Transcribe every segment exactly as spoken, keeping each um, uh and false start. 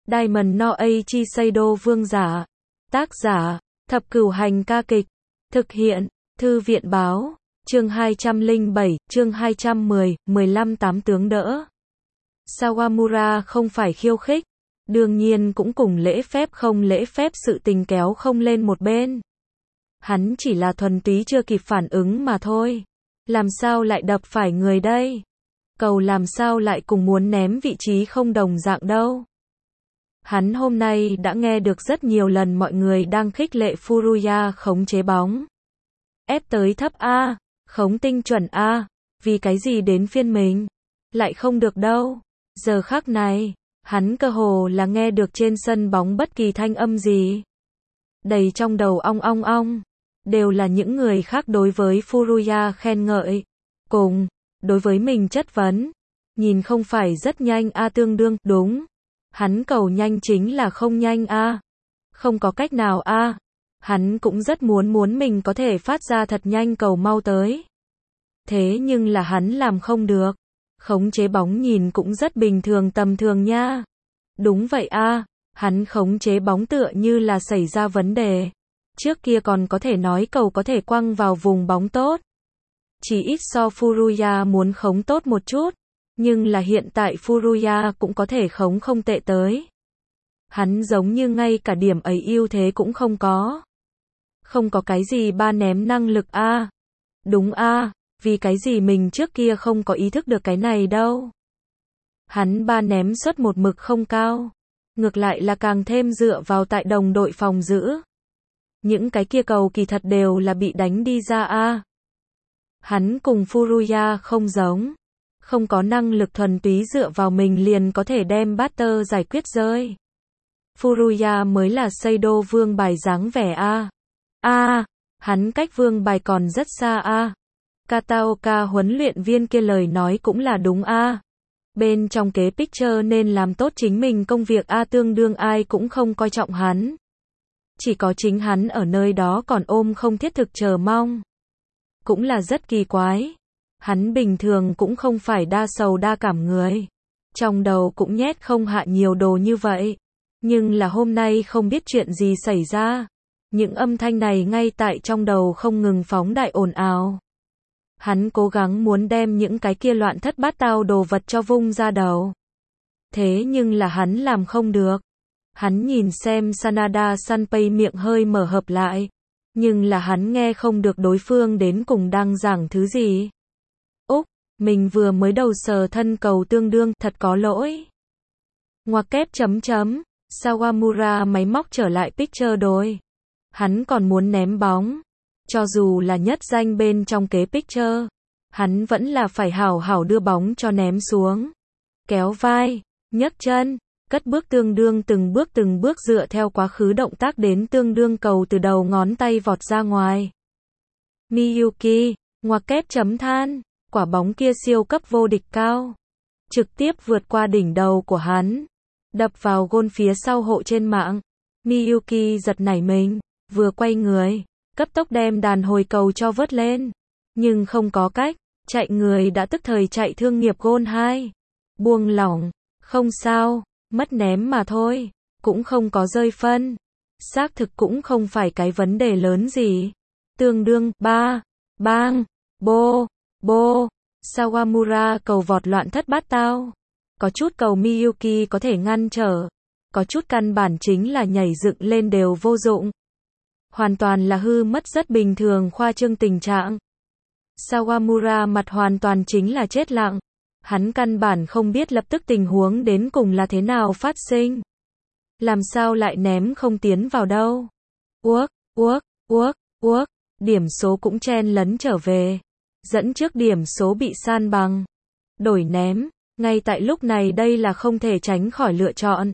Diamond no Eiichi Seido Vương giả. Tác giả, Thập Cửu Hành ca kịch. Thực hiện, Thư viện báo. Chương hai trăm lẻ bảy, chương hai trăm mười, mười lăm tám tướng đỡ. Sawamura không phải khiêu khích. Đương nhiên cũng cùng lễ phép không lễ phép sự tình kéo không lên một bên. Hắn chỉ là thuần túy chưa kịp phản ứng mà thôi. Làm sao lại đập phải người đây? Cầu làm sao lại cùng muốn ném vị trí không đồng dạng đâu. Hắn hôm nay đã nghe được rất nhiều lần mọi người đang khích lệ Furuya khống chế bóng. Ép tới thấp A, khống tinh chuẩn A, vì cái gì đến phiên mình? Lại không được đâu. Giờ khắc này, hắn cơ hồ là nghe được trên sân bóng bất kỳ thanh âm gì. Đầy trong đầu ong ong ong, đều là những người khác đối với Furuya khen ngợi. Cùng, đối với mình chất vấn. Nhìn không phải rất nhanh A tương đương, đúng. Hắn cầu nhanh chính là không nhanh A. Không có cách nào A. Hắn cũng rất muốn muốn mình có thể phát ra thật nhanh cầu mau tới. Thế nhưng là hắn làm không được. Khống chế bóng nhìn cũng rất bình thường tầm thường nha. Đúng vậy A. Hắn khống chế bóng tựa như là xảy ra vấn đề. Trước kia còn có thể nói cầu có thể quăng vào vùng bóng tốt. Chỉ ít so Furuya muốn khống tốt một chút. Nhưng là hiện tại Furuya cũng có thể khống không tệ tới. Hắn giống như ngay cả điểm ấy ưu thế cũng không có. Không có cái gì ba ném năng lực A. Đúng A, vì cái gì mình trước kia không có ý thức được cái này đâu. Hắn ba ném suất một mực không cao. Ngược lại là càng thêm dựa vào tại đồng đội phòng giữ. Những cái kia cầu kỳ thật đều là bị đánh đi ra A. Hắn cùng Furuya không giống. Không có năng lực thuần túy dựa vào mình liền có thể đem batter giải quyết rơi. Furuya mới là Seido vương bài dáng vẻ A. A, hắn cách vương bài còn rất xa A. Kataoka huấn luyện viên kia lời nói cũng là đúng A. Bên trong kế picture nên làm tốt chính mình công việc A tương đương ai cũng không coi trọng hắn. Chỉ có chính hắn ở nơi đó còn ôm không thiết thực chờ mong. Cũng là rất kỳ quái. Hắn bình thường cũng không phải đa sầu đa cảm người. Trong đầu cũng nhét không hạ nhiều đồ như vậy. Nhưng là hôm nay không biết chuyện gì xảy ra. Những âm thanh này ngay tại trong đầu không ngừng phóng đại ồn ào. Hắn cố gắng muốn đem những cái kia loạn thất bát tao đồ vật cho vung ra đầu. Thế nhưng là hắn làm không được. Hắn nhìn xem Sanada Sanpei miệng hơi mở hợp lại. Nhưng là hắn nghe không được đối phương đến cùng đang giảng thứ gì. Úc, mình vừa mới đầu sờ thân cầu tương đương, thật có lỗi. Ngoặc kép chấm chấm, Sawamura máy móc trở lại picture đôi. Hắn còn muốn ném bóng. Cho dù là nhất danh bên trong kế picture, hắn vẫn là phải hảo hảo đưa bóng cho ném xuống. Kéo vai, nhấc chân, cất bước tương đương từng bước từng bước dựa theo quá khứ động tác đến tương đương cầu từ đầu ngón tay vọt ra ngoài. Miyuki, ngoặc kép chấm than, quả bóng kia siêu cấp vô địch cao. Trực tiếp vượt qua đỉnh đầu của hắn. Đập vào gôn phía sau hộ trên mạng. Miyuki giật nảy mình, vừa quay người, cấp tốc đem đàn hồi cầu cho vớt lên. Nhưng không có cách, chạy người đã tức thời chạy thương nghiệp gôn hai. Buông lỏng, không sao, mất ném mà thôi, cũng không có rơi phân. Xác thực cũng không phải cái vấn đề lớn gì. Tương đương, ba, bang, bô, bô, Sawamura cầu vọt loạn thất bát tao. Có chút cầu Miyuki có thể ngăn trở. Có chút căn bản chính là nhảy dựng lên đều vô dụng. Hoàn toàn là hư mất rất bình thường khoa trương tình trạng. Sawamura mặt hoàn toàn chính là chết lặng. Hắn căn bản không biết lập tức tình huống đến cùng là thế nào phát sinh. Làm sao lại ném không tiến vào đâu. Uốc, uốc, uốc, uốc. Điểm số cũng chen lấn trở về. Dẫn trước điểm số bị san bằng. Đổi ném. Ngay tại lúc này đây là không thể tránh khỏi lựa chọn.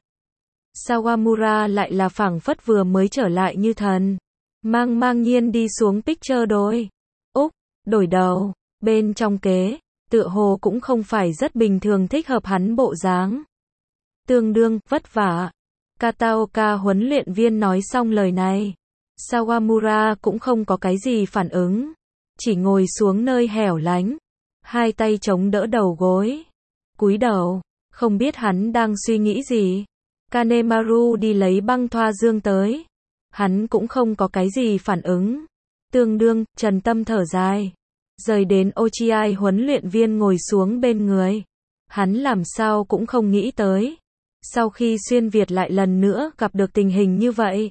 Sawamura lại là phảng phất vừa mới trở lại như thần. Mang mang nhiên đi xuống picture đôi. Úc, đổi đầu. Bên trong kế, tựa hồ cũng không phải rất bình thường thích hợp hắn bộ dáng. Tương đương, vất vả. Kataoka huấn luyện viên nói xong lời này. Sawamura cũng không có cái gì phản ứng. Chỉ ngồi xuống nơi hẻo lánh. Hai tay chống đỡ đầu gối. Cúi đầu. Không biết hắn đang suy nghĩ gì. Kanemaru đi lấy băng thoa dương tới. Hắn cũng không có cái gì phản ứng. Tương đương, Trần Tâm thở dài. Rời đến Ochiai huấn luyện viên ngồi xuống bên người. Hắn làm sao cũng không nghĩ tới. Sau khi xuyên Việt lại lần nữa gặp được tình hình như vậy.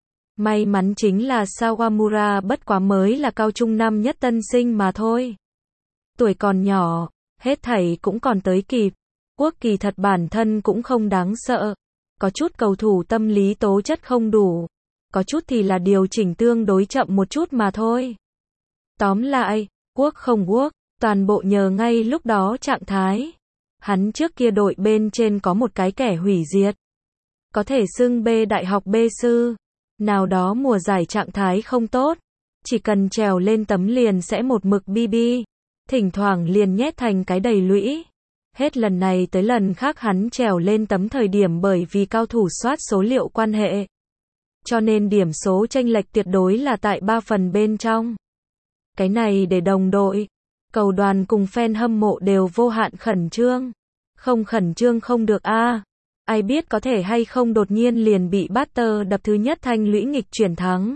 May mắn chính là Sawamura bất quá mới là cao trung năm nhất tân sinh mà thôi. Tuổi còn nhỏ, hết thảy cũng còn tới kịp. Quốc kỳ thật bản thân cũng không đáng sợ. Có chút cầu thủ tâm lý tố chất không đủ. Có chút thì là điều chỉnh tương đối chậm một chút mà thôi. Tóm lại, quốc không quốc, toàn bộ nhờ ngay lúc đó trạng thái. Hắn trước kia đội bên trên có một cái kẻ hủy diệt. Có thể xưng B đại học B sư. Nào đó mùa giải trạng thái không tốt. Chỉ cần trèo lên tấm liền sẽ một mực bi bi. Thỉnh thoảng liền nhét thành cái đầy lũy. Hết lần này tới lần khác hắn trèo lên tấm thời điểm bởi vì cao thủ soát số liệu quan hệ. Cho nên điểm số chênh lệch tuyệt đối là tại ba phần bên trong. Cái này để đồng đội, cầu đoàn cùng fan hâm mộ đều vô hạn khẩn trương. Không khẩn trương không được a. À. Ai biết có thể hay không đột nhiên liền bị Butter đập thứ nhất thanh lũy nghịch chuyển thắng.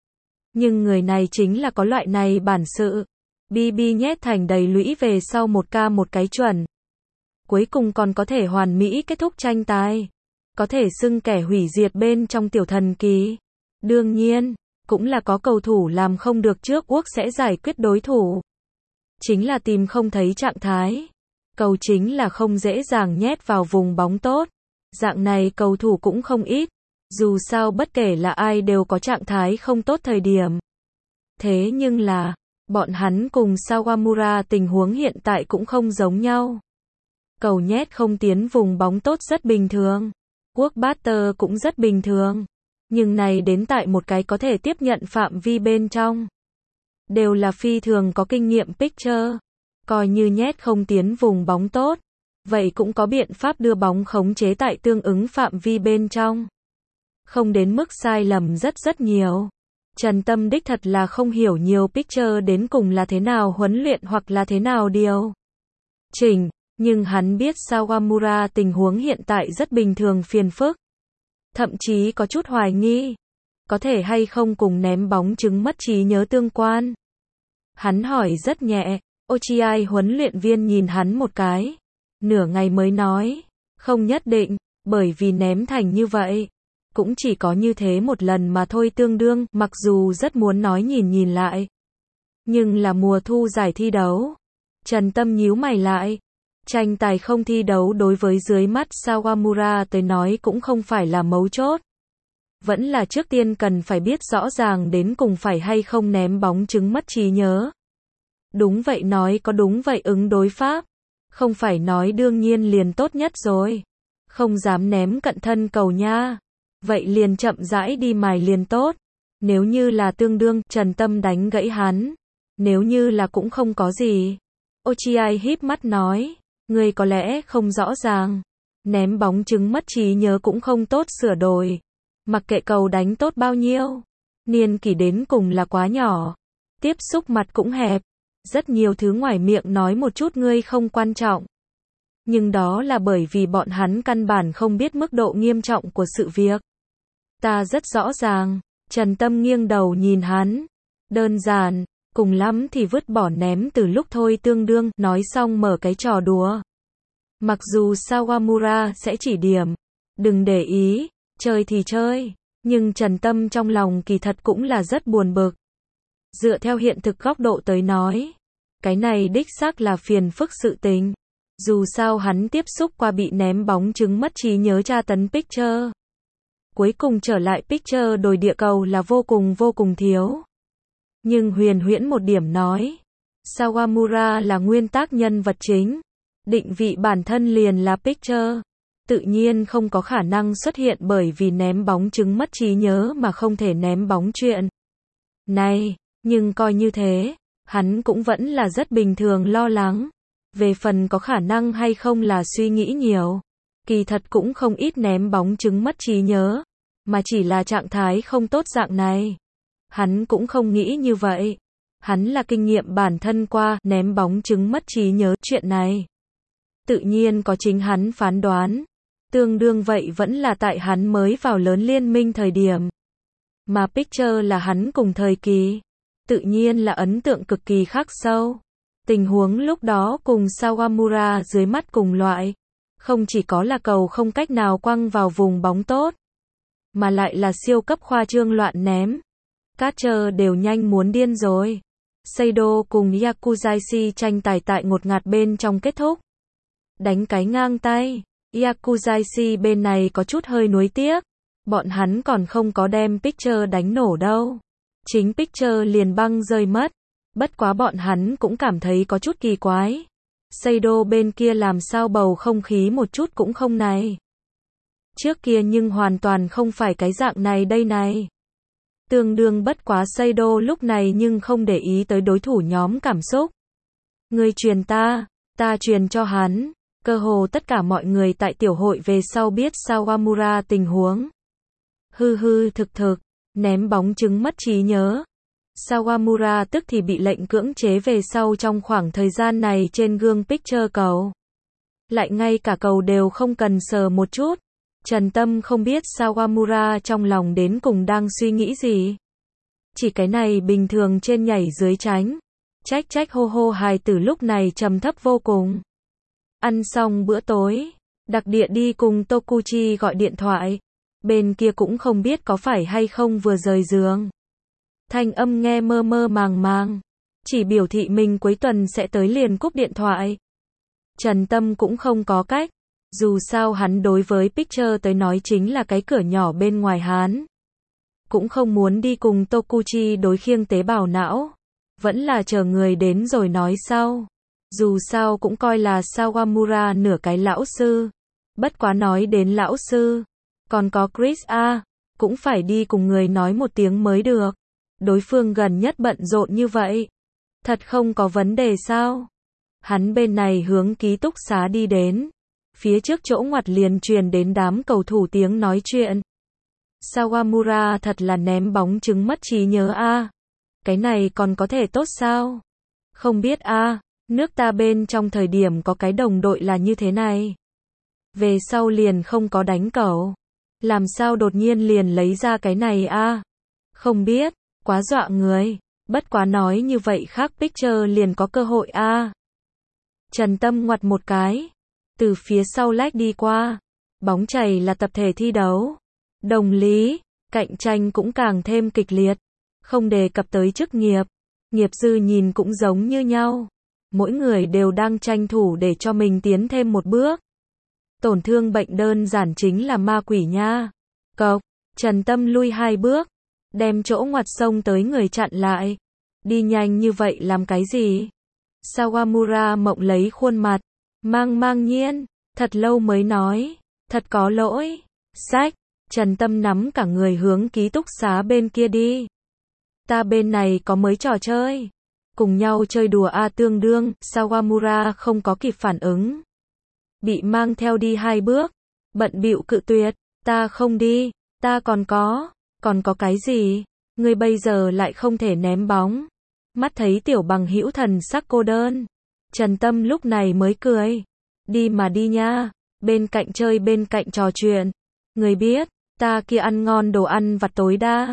Nhưng người này chính là có loại này bản sự. bê bê nhét thành đầy lũy về sau một ca một cái chuẩn. Cuối cùng còn có thể hoàn mỹ kết thúc tranh tài. Có thể xưng kẻ hủy diệt bên trong tiểu thần kỳ. Đương nhiên, cũng là có cầu thủ làm không được trước quốc sẽ giải quyết đối thủ. Chính là tìm không thấy trạng thái. Cầu chính là không dễ dàng nhét vào vùng bóng tốt. Dạng này cầu thủ cũng không ít. Dù sao bất kể là ai đều có trạng thái không tốt thời điểm. Thế nhưng là, bọn hắn cùng Sawamura tình huống hiện tại cũng không giống nhau. Cầu nhét không tiến vùng bóng tốt rất bình thường. Quốc Butter cũng rất bình thường. Nhưng này đến tại một cái có thể tiếp nhận phạm vi bên trong. Đều là phi thường có kinh nghiệm pitcher. Coi như nhét không tiến vùng bóng tốt. Vậy cũng có biện pháp đưa bóng khống chế tại tương ứng phạm vi bên trong. Không đến mức sai lầm rất rất nhiều. Trần Tâm đích thật là không hiểu nhiều pitcher đến cùng là thế nào huấn luyện hoặc là thế nào điều chỉnh. Nhưng hắn biết Sawamura tình huống hiện tại rất bình thường phiền phức. Thậm chí có chút hoài nghi. Có thể hay không cùng ném bóng chứng mất trí nhớ tương quan. Hắn hỏi rất nhẹ. Ochiai huấn luyện viên nhìn hắn một cái. Nửa ngày mới nói. Không nhất định, bởi vì ném thành như vậy. Cũng chỉ có như thế một lần mà thôi tương đương. Mặc dù rất muốn nói nhìn nhìn lại. Nhưng là mùa thu giải thi đấu. Trần Tâm nhíu mày lại. Tranh tài không thi đấu đối với dưới mắt Sawamura tới nói cũng không phải là mấu chốt. Vẫn là trước tiên cần phải biết rõ ràng đến cùng phải hay không ném bóng chứng mất trí nhớ. Đúng vậy nói có đúng vậy ứng đối pháp. Không phải nói đương nhiên liền tốt nhất rồi. Không dám ném cận thân cầu nha. Vậy liền chậm rãi đi mài liền tốt. Nếu như là tương đương, Trần Tâm đánh gãy hắn. Nếu như là cũng không có gì. Ochiai híp mắt nói. Ngươi có lẽ không rõ ràng. Ném bóng chứng mất trí nhớ cũng không tốt sửa đổi. Mặc kệ cầu đánh tốt bao nhiêu. Niên kỷ đến cùng là quá nhỏ. Tiếp xúc mặt cũng hẹp. Rất nhiều thứ ngoài miệng nói một chút ngươi không quan trọng. Nhưng đó là bởi vì bọn hắn căn bản không biết mức độ nghiêm trọng của sự việc. Ta rất rõ ràng. Trần Tâm nghiêng đầu nhìn hắn. Đơn giản. Cùng lắm thì vứt bỏ ném từ lúc thôi tương đương. Nói xong mở cái trò đùa. Mặc dù Sawamura sẽ chỉ điểm. Đừng để ý. Chơi thì chơi. Nhưng Trần Tâm trong lòng kỳ thật cũng là rất buồn bực. Dựa theo hiện thực góc độ tới nói. Cái này đích xác là phiền phức sự tình. Dù sao hắn tiếp xúc qua bị ném bóng chứng mất trí nhớ tra tấn pitcher. Cuối cùng trở lại pitcher đồi địa cầu là vô cùng vô cùng thiếu. Nhưng huyền huyễn một điểm nói. Sawamura là nguyên tác nhân vật chính. Định vị bản thân liền là pitcher. Tự nhiên không có khả năng xuất hiện bởi vì ném bóng chứng mất trí nhớ mà không thể ném bóng chuyện. Này, nhưng coi như thế, hắn cũng vẫn là rất bình thường lo lắng. Về phần có khả năng hay không là suy nghĩ nhiều. Kỳ thật cũng không ít ném bóng chứng mất trí nhớ. Mà chỉ là trạng thái không tốt dạng này. Hắn cũng không nghĩ như vậy. Hắn là kinh nghiệm bản thân qua ném bóng chứng mất trí nhớ chuyện này. Tự nhiên có chính hắn phán đoán. Tương đương vậy vẫn là tại hắn mới vào lớn liên minh thời điểm. Mà Picture là hắn cùng thời kỳ. Tự nhiên là ấn tượng cực kỳ khắc sâu. Tình huống lúc đó cùng Sawamura dưới mắt cùng loại. Không chỉ có là cầu không cách nào quăng vào vùng bóng tốt. Mà lại là siêu cấp khoa trương loạn ném. Catcher đều nhanh muốn điên rồi. Seido cùng Yakuzaishi tranh tài tại ngột ngạt bên trong kết thúc. Đánh cái ngang tay. Yakuzaishi bên này có chút hơi nuối tiếc. Bọn hắn còn không có đem Picture đánh nổ đâu. Chính Picture liền băng rơi mất. Bất quá bọn hắn cũng cảm thấy có chút kỳ quái. Seido bên kia làm sao bầu không khí một chút cũng không này. Trước kia nhưng hoàn toàn không phải cái dạng này đây này. Tương đương bất quá Seido lúc này nhưng không để ý tới đối thủ nhóm cảm xúc. Người truyền ta, ta truyền cho hắn. Cơ hồ tất cả mọi người tại tiểu hội về sau biết Sawamura tình huống. Hư hư thực thực, ném bóng chứng mất trí nhớ. Sawamura tức thì bị lệnh cưỡng chế về sau trong khoảng thời gian này trên gương Picture cầu. Lại ngay cả cầu đều không cần sờ một chút. Trần Tâm không biết Sawamura trong lòng đến cùng đang suy nghĩ gì. Chỉ cái này bình thường trên nhảy dưới tránh. Trách trách hô hô hài tử lúc này trầm thấp vô cùng. Ăn xong bữa tối, đặc địa đi cùng Tokuchi gọi điện thoại. Bên kia cũng không biết có phải hay không vừa rời giường. Thanh âm nghe mơ mơ màng màng. Chỉ biểu thị mình cuối tuần sẽ tới liền cúp điện thoại. Trần Tâm cũng không có cách. Dù sao hắn đối với Picture tới nói chính là cái cửa nhỏ bên ngoài hắn. Cũng không muốn đi cùng Tokuchi đối khiêng tế bào não. Vẫn là chờ người đến rồi nói sau. Dù sao cũng coi là Sawamura nửa cái lão sư. Bất quá nói đến lão sư. Còn có Chris A. Cũng phải đi cùng người nói một tiếng mới được. Đối phương gần nhất bận rộn như vậy. Thật không có vấn đề sao? Hắn bên này hướng ký túc xá đi đến. Phía trước chỗ ngoặt liền truyền đến đám cầu thủ tiếng nói chuyện. Sawamura thật là ném bóng chứng mất trí nhớ a. À. Cái này còn có thể tốt sao? Không biết a, à, nước ta bên trong thời điểm có cái đồng đội là như thế này. Về sau liền không có đánh cầu. Làm sao đột nhiên liền lấy ra cái này a? À? Không biết, quá dọa người. Bất quá nói như vậy khác Picture liền có cơ hội a. À. Trần Tâm ngoặt một cái. Từ phía sau lách đi qua. Bóng chày là tập thể thi đấu. Đồng lý, cạnh tranh cũng càng thêm kịch liệt. Không đề cập tới chức nghiệp. Nghiệp dư nhìn cũng giống như nhau. Mỗi người đều đang tranh thủ để cho mình tiến thêm một bước. Tổn thương bệnh đơn giản chính là ma quỷ nha. Cộc, Trần Tâm lui hai bước. Đem chỗ ngoặt sông tới người chặn lại. Đi nhanh như vậy làm cái gì? Sawamura mộng lấy khuôn mặt. Mang mang nhiên, thật lâu mới nói. Thật có lỗi. Sách, Trần Tâm nắm cả người hướng ký túc xá bên kia đi. Ta bên này có mới trò chơi. Cùng nhau chơi đùa a tương đương, Sawamura không có kịp phản ứng. Bị mang theo đi hai bước. Bận bịu cự tuyệt. Ta không đi, ta còn có. Còn có cái gì? Ngươi bây giờ lại không thể ném bóng. Mắt thấy tiểu bằng hữu thần sắc cô đơn. Trần Tâm lúc này mới cười. Đi mà đi nha. Bên cạnh chơi bên cạnh trò chuyện. Người biết, ta kia ăn ngon đồ ăn vặt tối đa.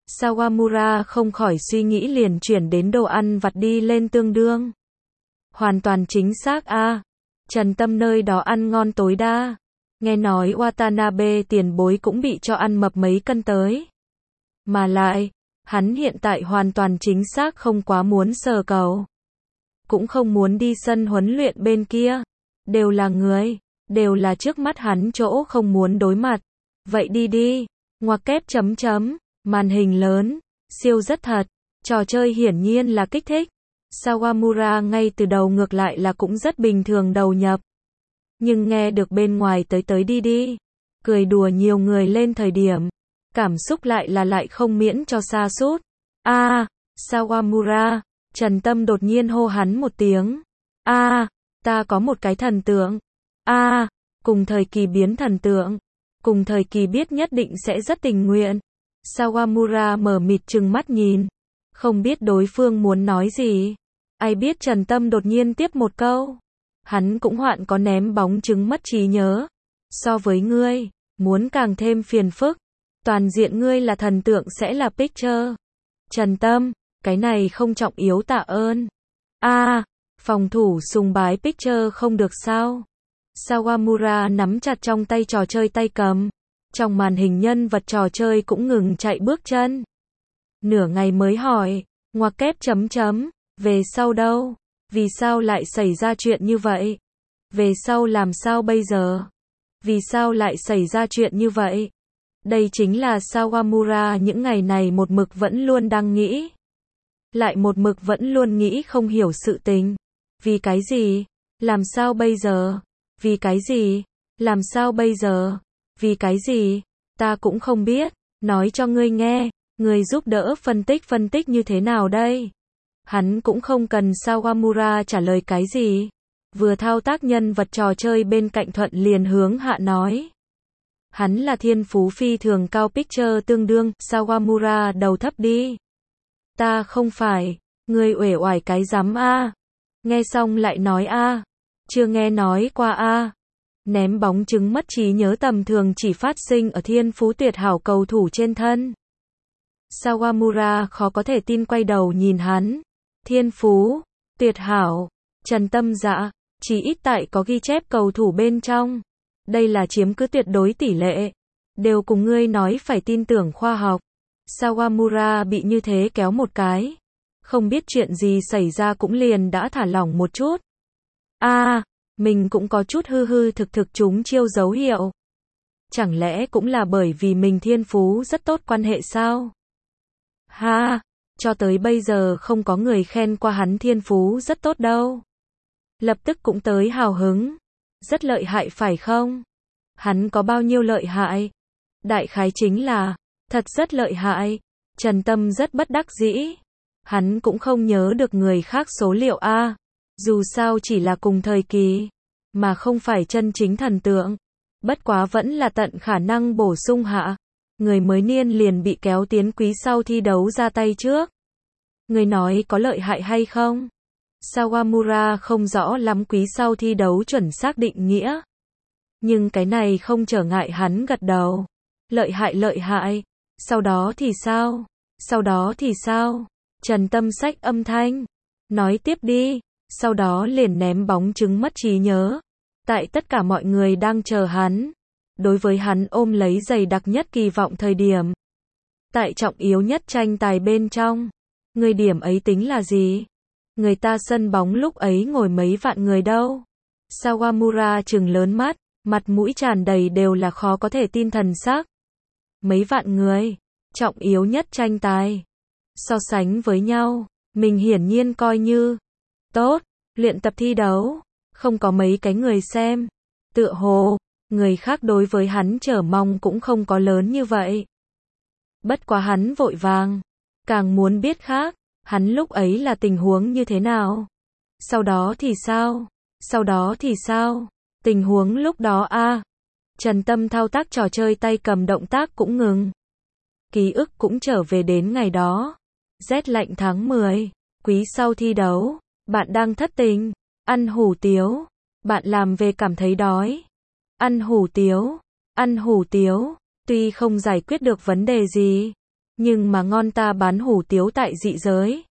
Sawamura không khỏi suy nghĩ liền chuyển đến đồ ăn vặt đi lên tương đương. Hoàn toàn chính xác a. À. Trần Tâm nơi đó ăn ngon tối đa. Nghe nói Watanabe tiền bối cũng bị cho ăn mập mấy cân tới. Mà lại, hắn hiện tại hoàn toàn chính xác không quá muốn sờ cầu. Cũng không muốn đi sân huấn luyện bên kia. Đều là người, đều là trước mắt hắn chỗ không muốn đối mặt. Vậy đi đi, ngoặc kép chấm chấm, màn hình lớn, siêu rất thật, trò chơi hiển nhiên là kích thích. Sawamura ngay từ đầu ngược lại là cũng rất bình thường đầu nhập. Nhưng nghe được bên ngoài tới tới đi đi, cười đùa nhiều người lên thời điểm, cảm xúc lại là lại không miễn cho sa sút. A, à, Sawamura, Trần Tâm đột nhiên hô hắn một tiếng. A, à, ta có một cái thần tượng. A, à, cùng thời kỳ biến thần tượng. Cùng thời kỳ biết nhất định sẽ rất tình nguyện. Sawamura mở mịt trừng mắt nhìn. Không biết đối phương muốn nói gì. Ai biết Trần Tâm đột nhiên tiếp một câu. Hắn cũng hoạn có ném bóng chứng mất trí nhớ. So với ngươi, muốn càng thêm phiền phức. Toàn diện ngươi là thần tượng sẽ là picture. Trần Tâm, cái này không trọng yếu tạ ơn. A, à, phòng thủ sùng bái picture không được sao? Sawamura nắm chặt trong tay trò chơi tay cầm. Trong màn hình nhân vật trò chơi cũng ngừng chạy bước chân. Nửa ngày mới hỏi, ngoặc kép chấm chấm, về sau đâu? Vì sao lại xảy ra chuyện như vậy? Về sau làm sao bây giờ? Vì sao lại xảy ra chuyện như vậy? Đây chính là Sawamura những ngày này một mực vẫn luôn đang nghĩ. Lại một mực vẫn luôn nghĩ không hiểu sự tình. Vì cái gì? Làm sao bây giờ? Vì cái gì? Làm sao bây giờ? Vì cái gì? Ta cũng không biết. Nói cho ngươi nghe, ngươi giúp đỡ phân tích phân tích như thế nào đây? Hắn cũng không cần Sawamura trả lời cái gì. Vừa thao tác nhân vật trò chơi bên cạnh thuận liền hướng hạ nói. Hắn là thiên phú phi thường cao picture tương đương, Sawamura đầu thấp đi. Ta không phải, ngươi uể oải cái rắm a. Nghe xong lại nói a. Chưa nghe nói qua a. Ném bóng chứng mất trí nhớ tầm thường chỉ phát sinh ở thiên phú tuyệt hảo cầu thủ trên thân. Sawamura khó có thể tin quay đầu nhìn hắn. Thiên phú, tuyệt hảo, Trần Tâm dạ, chỉ ít tại có ghi chép cầu thủ bên trong. Đây là chiếm cứ tuyệt đối tỷ lệ. Đều cùng ngươi nói phải tin tưởng khoa học. Sawamura bị như thế kéo một cái. Không biết chuyện gì xảy ra cũng liền đã thả lỏng một chút. A, à, mình cũng có chút hư hư thực thực chúng chiêu dấu hiệu. Chẳng lẽ cũng là bởi vì mình thiên phú rất tốt quan hệ sao? Ha, cho tới bây giờ không có người khen qua hắn thiên phú rất tốt đâu. Lập tức cũng tới hào hứng. Rất lợi hại phải không? Hắn có bao nhiêu lợi hại? Đại khái chính là, thật rất lợi hại. Trần Tâm rất bất đắc dĩ. Hắn cũng không nhớ được người khác số liệu A. Dù sao chỉ là cùng thời kỳ, mà không phải chân chính thần tượng. Bất quá vẫn là tận khả năng bổ sung hạ. Người mới niên liền bị kéo tiến quý sau thi đấu ra tay trước. Người nói có lợi hại hay không? Sawamura không rõ lắm quý sau thi đấu chuẩn xác định nghĩa. Nhưng cái này không trở ngại hắn gật đầu. Lợi hại lợi hại. Sau đó thì sao? Sau đó thì sao? Trần Tâm sách âm thanh. Nói tiếp đi. Sau đó liền ném bóng chứng mất trí nhớ. Tại tất cả mọi người đang chờ hắn. Đối với hắn ôm lấy dày đặc nhất kỳ vọng thời điểm. Tại trọng yếu nhất tranh tài bên trong. Người điểm ấy tính là gì? Người ta sân bóng lúc ấy ngồi mấy vạn người đâu. Sawamura trừng lớn mắt, mặt mũi tràn đầy đều là khó có thể tin thần sắc. Mấy vạn người, trọng yếu nhất tranh tài. So sánh với nhau, mình hiển nhiên coi như tốt, luyện tập thi đấu, không có mấy cái người xem. Tựa hồ, người khác đối với hắn chờ mong cũng không có lớn như vậy. Bất quá hắn vội vàng, càng muốn biết khác. Hắn lúc ấy là tình huống như thế nào? Sau đó thì sao? Sau đó thì sao? Tình huống lúc đó a. À. Trần Tâm thao tác trò chơi tay cầm động tác cũng ngừng. Ký ức cũng trở về đến ngày đó. Rét lạnh tháng mười, quý sau thi đấu, bạn đang thất tình, ăn hủ tiếu, bạn làm về cảm thấy đói. Ăn hủ tiếu, ăn hủ tiếu, tuy không giải quyết được vấn đề gì, nhưng mà ngon ta bán hủ tiếu tại dị giới.